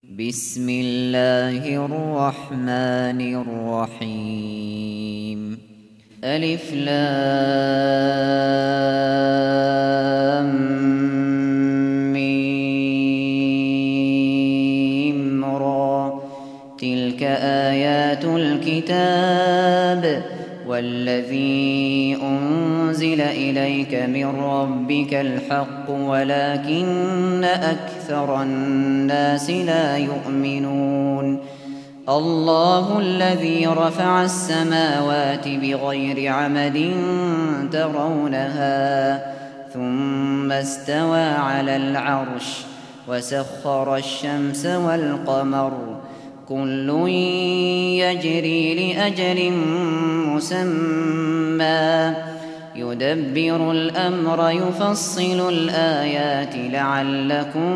بسم الله الرحمن الرحيم. ألف لام ميم را، تلك آيات الكتاب والذي أنزل إليك من ربك الحق ولكن أكثر الناس لا يؤمنون. الله الذي رفع السماوات بغير عمد ترونها ثم استوى على العرش وسخر الشمس والقمر كل يجري لأجل مسمى يدبر الأمر يفصل الآيات لعلكم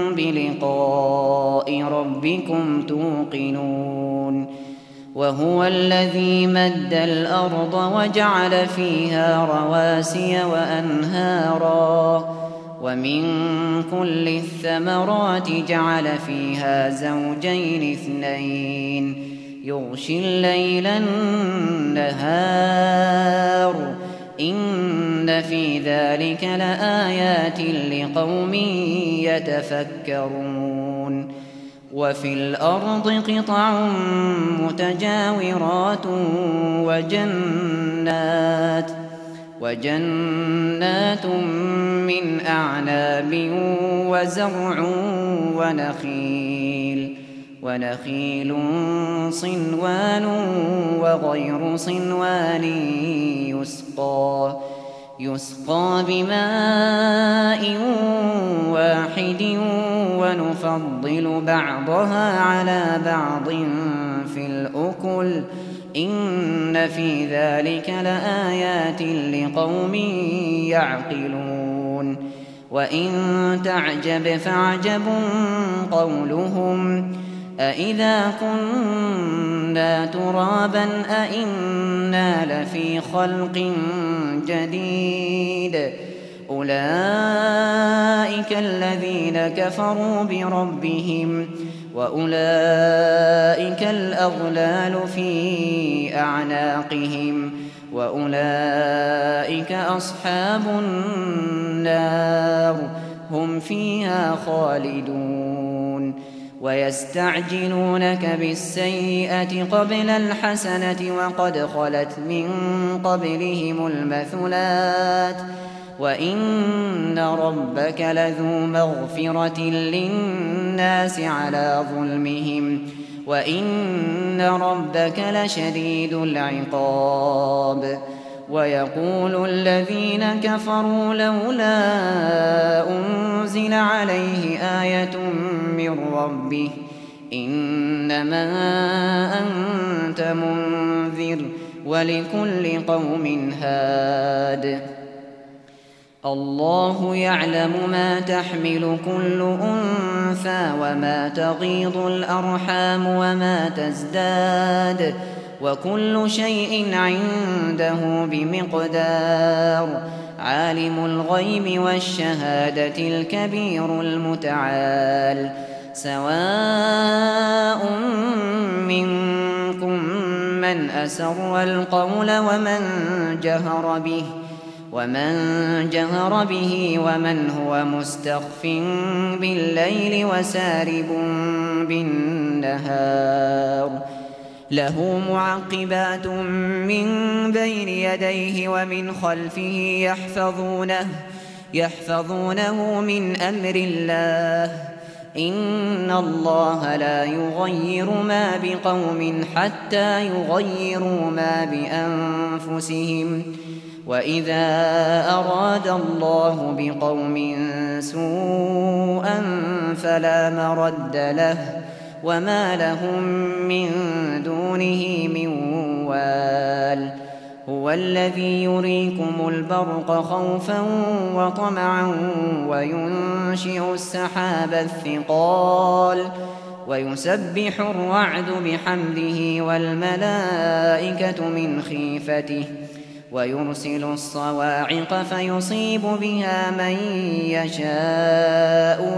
بلقاء ربكم توقنون. وهو الذي مد الأرض وجعل فيها رواسي وأنهارا ومن كل الثمرات جعل فيها زوجين اثنين يغشي الليل النهار إن في ذلك لآيات لقوم يتفكرون. وفي الأرض قطع متجاورات وجنات من أعناب وزرع ونخيل صنوان وغير صنوان يسقى بماء واحد ونفضل بعضها على بعض في الأكل إن في ذلك لآيات لقوم يعقلون. وإن تعجب فعجب قولهم أإذا كنا ترابا أإنا لفي خلق جديد أولئك الذين كفروا بربهم وأولئك الأغلال في أعناقهم وأولئك أصحاب النار هم فيها خالدون. ويستعجلونك بالسيئة قبل الحسنة وقد خلت من قبلهم المثلات وإن ربك لذو مغفرة للناس على ظلمهم وإن ربك لشديد العقاب. ويقول الذين كفروا لولا أنزل عليه آية من ربه إنما أنت منذر ولكل قوم هاد. الله يعلم ما تحمل كل أنثى وما تغيض الأرحام وما تزداد وكل شيء عنده بمقدار. عالم الغيب والشهادة الكبير المتعال. سواء منكم من أسر القول ومن جهر به ومن هو مستخف بالليل وسارب بالنهار. له معقبات من بين يديه ومن خلفه يحفظونه من أمر الله. إن الله لا يغير ما بقوم حتى يغيروا ما بأنفسهم وإذا أراد الله بقوم سوءا فلا مرد له وما لهم من دونه من وال. هو الذي يريكم البرق خوفا وطمعا وينشئ السحاب الثقال ويسبح الرعد بحمده والملائكة من خيفته ويرسل الصواعق فيصيب بها من يشاء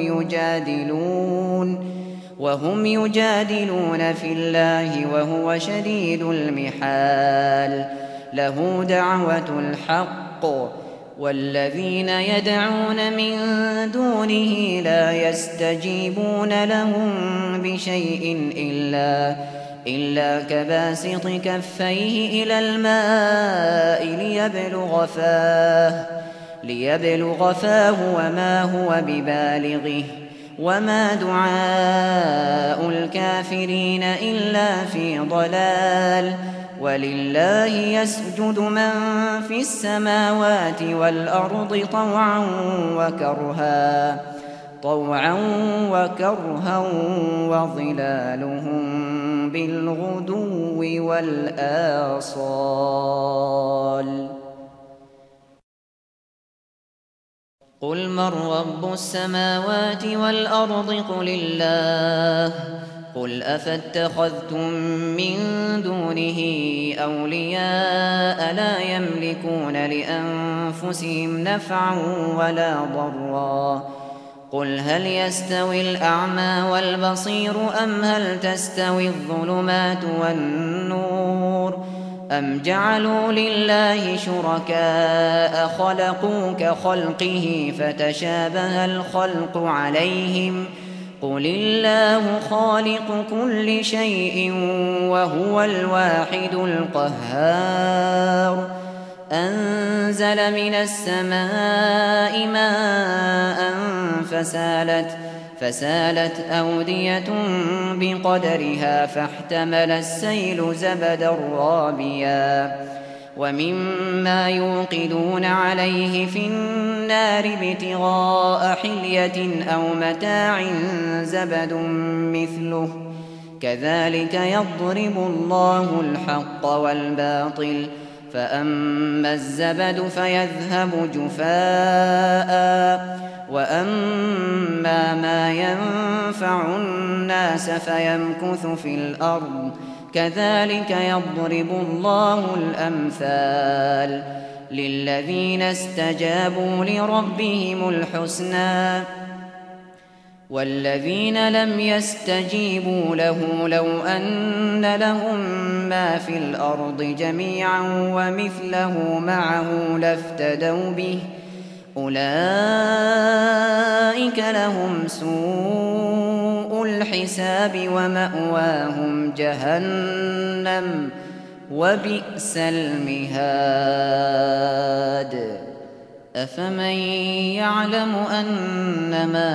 وهم يجادلون في الله وهو شديد المحال. له دعوة الحق والذين يدعون من دونه لا يستجيبون لهم بشيء إلا كباسط كفيه إلى الماء ليبلغ فاه وما هو ببالغه وما دعاء الكافرين إلا في ضلال. ولله يسجد من في السماوات والأرض طوعا وكرها وظلالهم بالغدو والآصال. قل من رب السماوات والأرض قل الله. قل أفاتخذتم من دونه أولياء لا يملكون لأنفسهم نفعا ولا ضرا. قل هل يستوي الأعمى والبصير أم هل تستوي الظلمات والنور أم جعلوا لله شركاء خلقوا كخلقه فتشابه الخلق عليهم قل الله خالق كل شيء وهو الواحد القهار. أنزل من السماء ماء فسالت أودية بقدرها فاحتمل السيل زبدا رابيا ومما يوقدون عليه في النار ابتغاء حلية أو متاع زبد مثله كذلك يضرب الله الحق والباطل فأما الزبد فيذهب جفاء وأما ما ينفع الناس فيمكث في الأرض كذلك يضرب الله الأمثال. للذين استجابوا لربهم الحسنى والذين لم يستجيبوا له لو أن لهم ما في الأرض جميعا ومثله معه لافتدوا به أولئك لهم سوء الحساب ومأواهم جهنم وبئس المهاد. أفمن يعلم أنما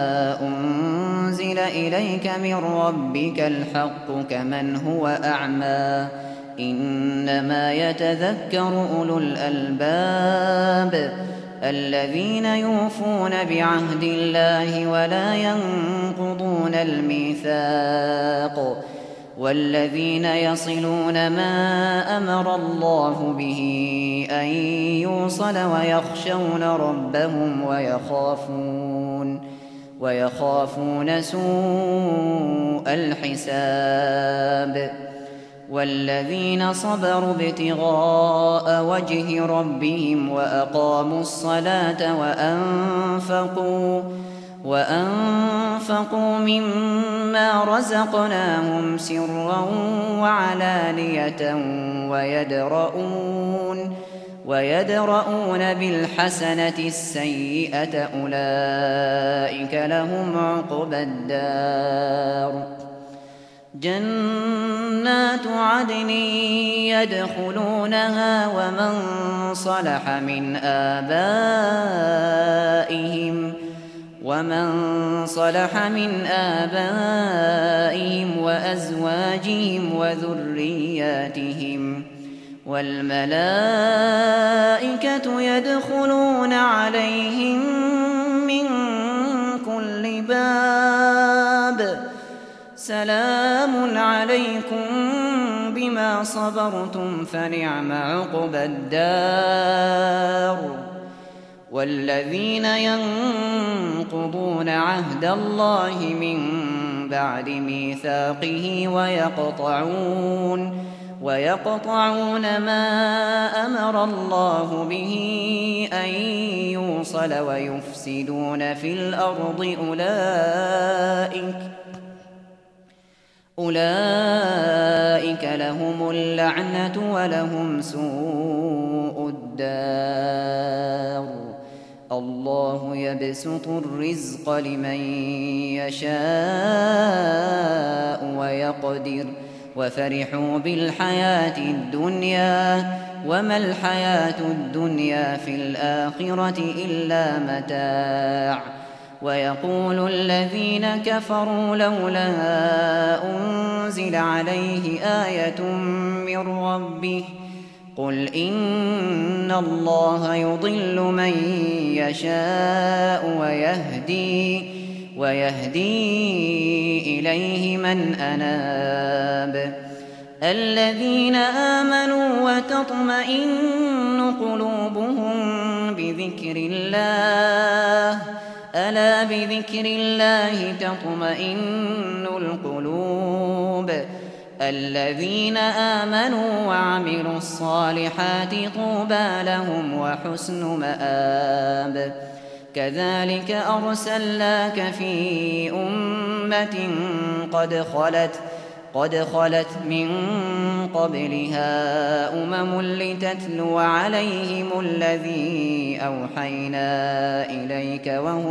أنزل إليك من ربك الحق كمن هو أعمى إنما يتذكر أولو الألباب الذين يوفون بعهد الله ولا ينقضون الميثاق والذين يصلون ما أمر الله به أن يوصل ويخشون ربهم ويخافون سوء الحساب. والذين صبروا ابتغاء وجه ربهم وأقاموا الصلاة وأنفقوا مما رزقناهم سرا وعلانية ويدرؤون بالحسنة السيئة أولئك لهم عقبى الدار. جنات عدن يدخلونها ومن صلح من آبائهم وأزواجهم وذرياتهم والملائكة يدخلون عليهم من كل باب سلام عليكم بما صبرتم فنعم عقبى الدار. والذين ينقضون عهد الله من بعد ميثاقه ويقطعون ما أمر الله به أن يوصل ويفسدون في الأرض أولئك لهم اللعنة ولهم سوء الدار. الله يبسط الرزق لمن يشاء ويقدر وفرحوا بالحياة الدنيا وما الحياة الدنيا في الآخرة إلا متاع. ويقول الذين كفروا لولا أنزل عليه آية من ربه قل إن الله يضل من يشاء ويهدي إليه من أناب. الذين آمنوا وتطمئن قلوبهم بذكر الله ألا بذكر الله تطمئن القلوب. الذين آمنوا وعملوا الصالحات طوبى لهم وحسن مآب. كذلك أرسلناك في أمة قد خلت من قبلها أمم لتتلو عليهم الذي أوحينا إليك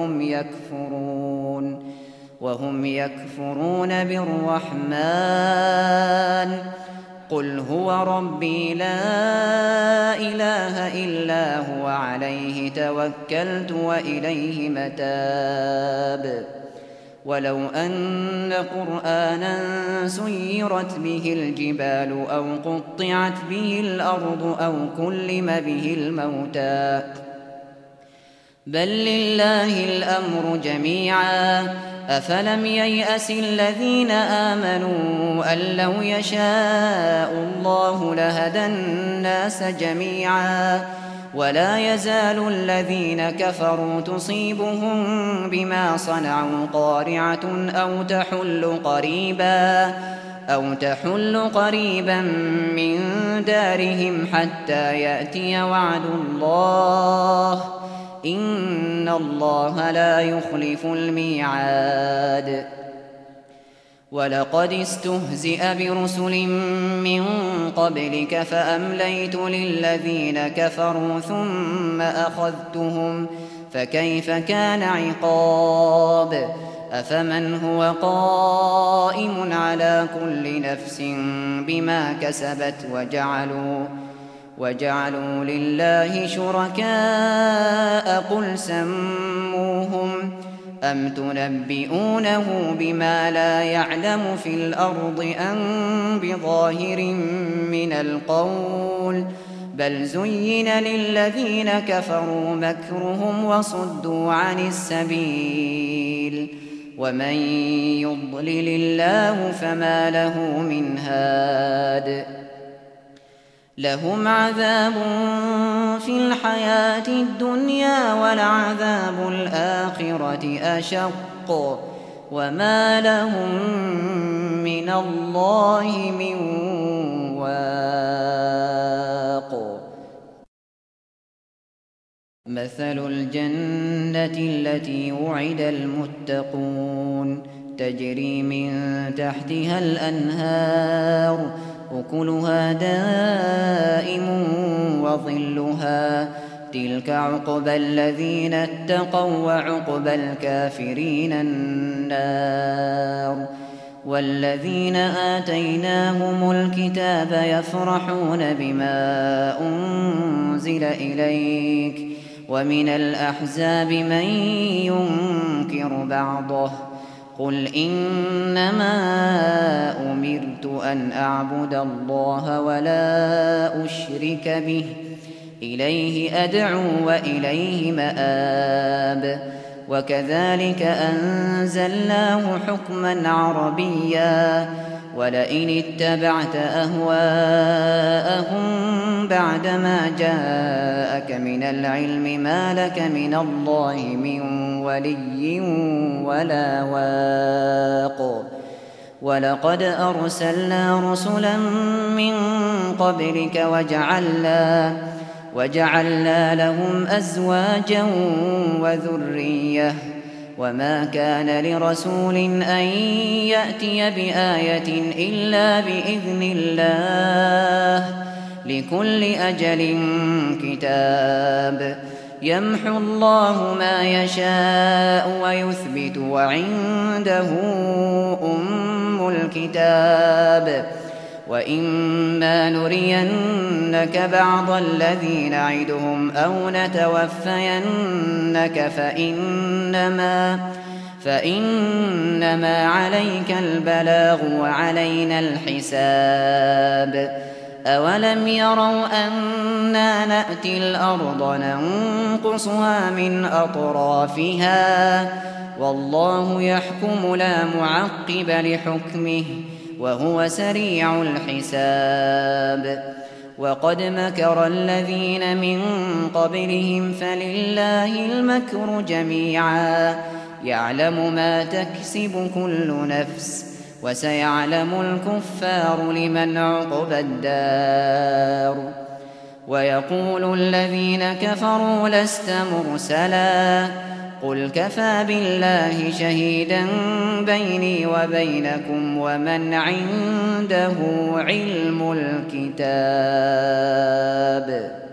وهم يكفرون بالرحمن. قل هو ربي لا إله إلا هو عليه توكلت وإليه متاب. ولو أن قرآنا سيرت به الجبال أو قطعت به الأرض أو كلم به الموتى بل لله الأمر جميعا. أفلم ييأس الذين آمنوا أن لو يشاء الله لهدى الناس جميعا. ولا يزال الذين كفروا تصيبهم بما صنعوا قارعة أو تحل قريبا من دارهم حتى يأتي وعد الله إن الله لا يخلف الميعاد. ولقد استهزئ برسل من قبلك فأمليت للذين كفروا ثم أخذتهم فكيف كان عقاب. أفمن هو قائم على كل نفس بما كسبت وجعلوا لله شركاء قل سموهم أم تنبئونه بما لا يعلم في الأرض أم بظاهر من القول بل زين للذين كفروا مكرهم وصدوا عن السبيل ومن يضلل الله فما له من هاد. لهم عذاب في الحياة الدنيا ولعذاب الآخرة أشق وما لهم من الله من واق. مثل الجنة التي وعد المتقون تجري من تحتها الأنهار أكلها دائم وظلها تلك عقبى الذين اتقوا وعقبى الكافرين النار. والذين آتيناهم الكتاب يفرحون بما أنزل إليك ومن الأحزاب من ينكر بعضه قل إنما أمرت أن أعبد الله ولا أشرك به إليه أدعو وإليه مآب. وكذلك أنزلناه حكما عربيا ولئن اتبعت أهواءهم بعدما جاءك من العلم ما لك من الله من ولي ولا واق. ولقد أرسلنا رسلا من قبلك وجعلنا لهم أزواجا وذرية وما كان لرسول أن يأتي بآية إلا بإذن الله لكل أجل كتاب يمحو الله ما يشاء ويثبت وعنده أم الكتاب وإما نرينك بعض الذي نعدهم أو نتوفينك فإنما عليك البلاغ وعلينا الحساب أولم يروا أنا نأتي الأرض ننقصها من أطرافها والله يحكم لا معقب لحكمه وهو سريع الحساب وقد مكر الذين من قبلهم فلله المكر جميعا يعلم ما تكسب كل نفس وسيعلم الكفار لمن عقبى الدار ويقول الذين كفروا لست مرسلا قل كفى بالله شهيدا بيني وبينكم ومن عنده علم الكتاب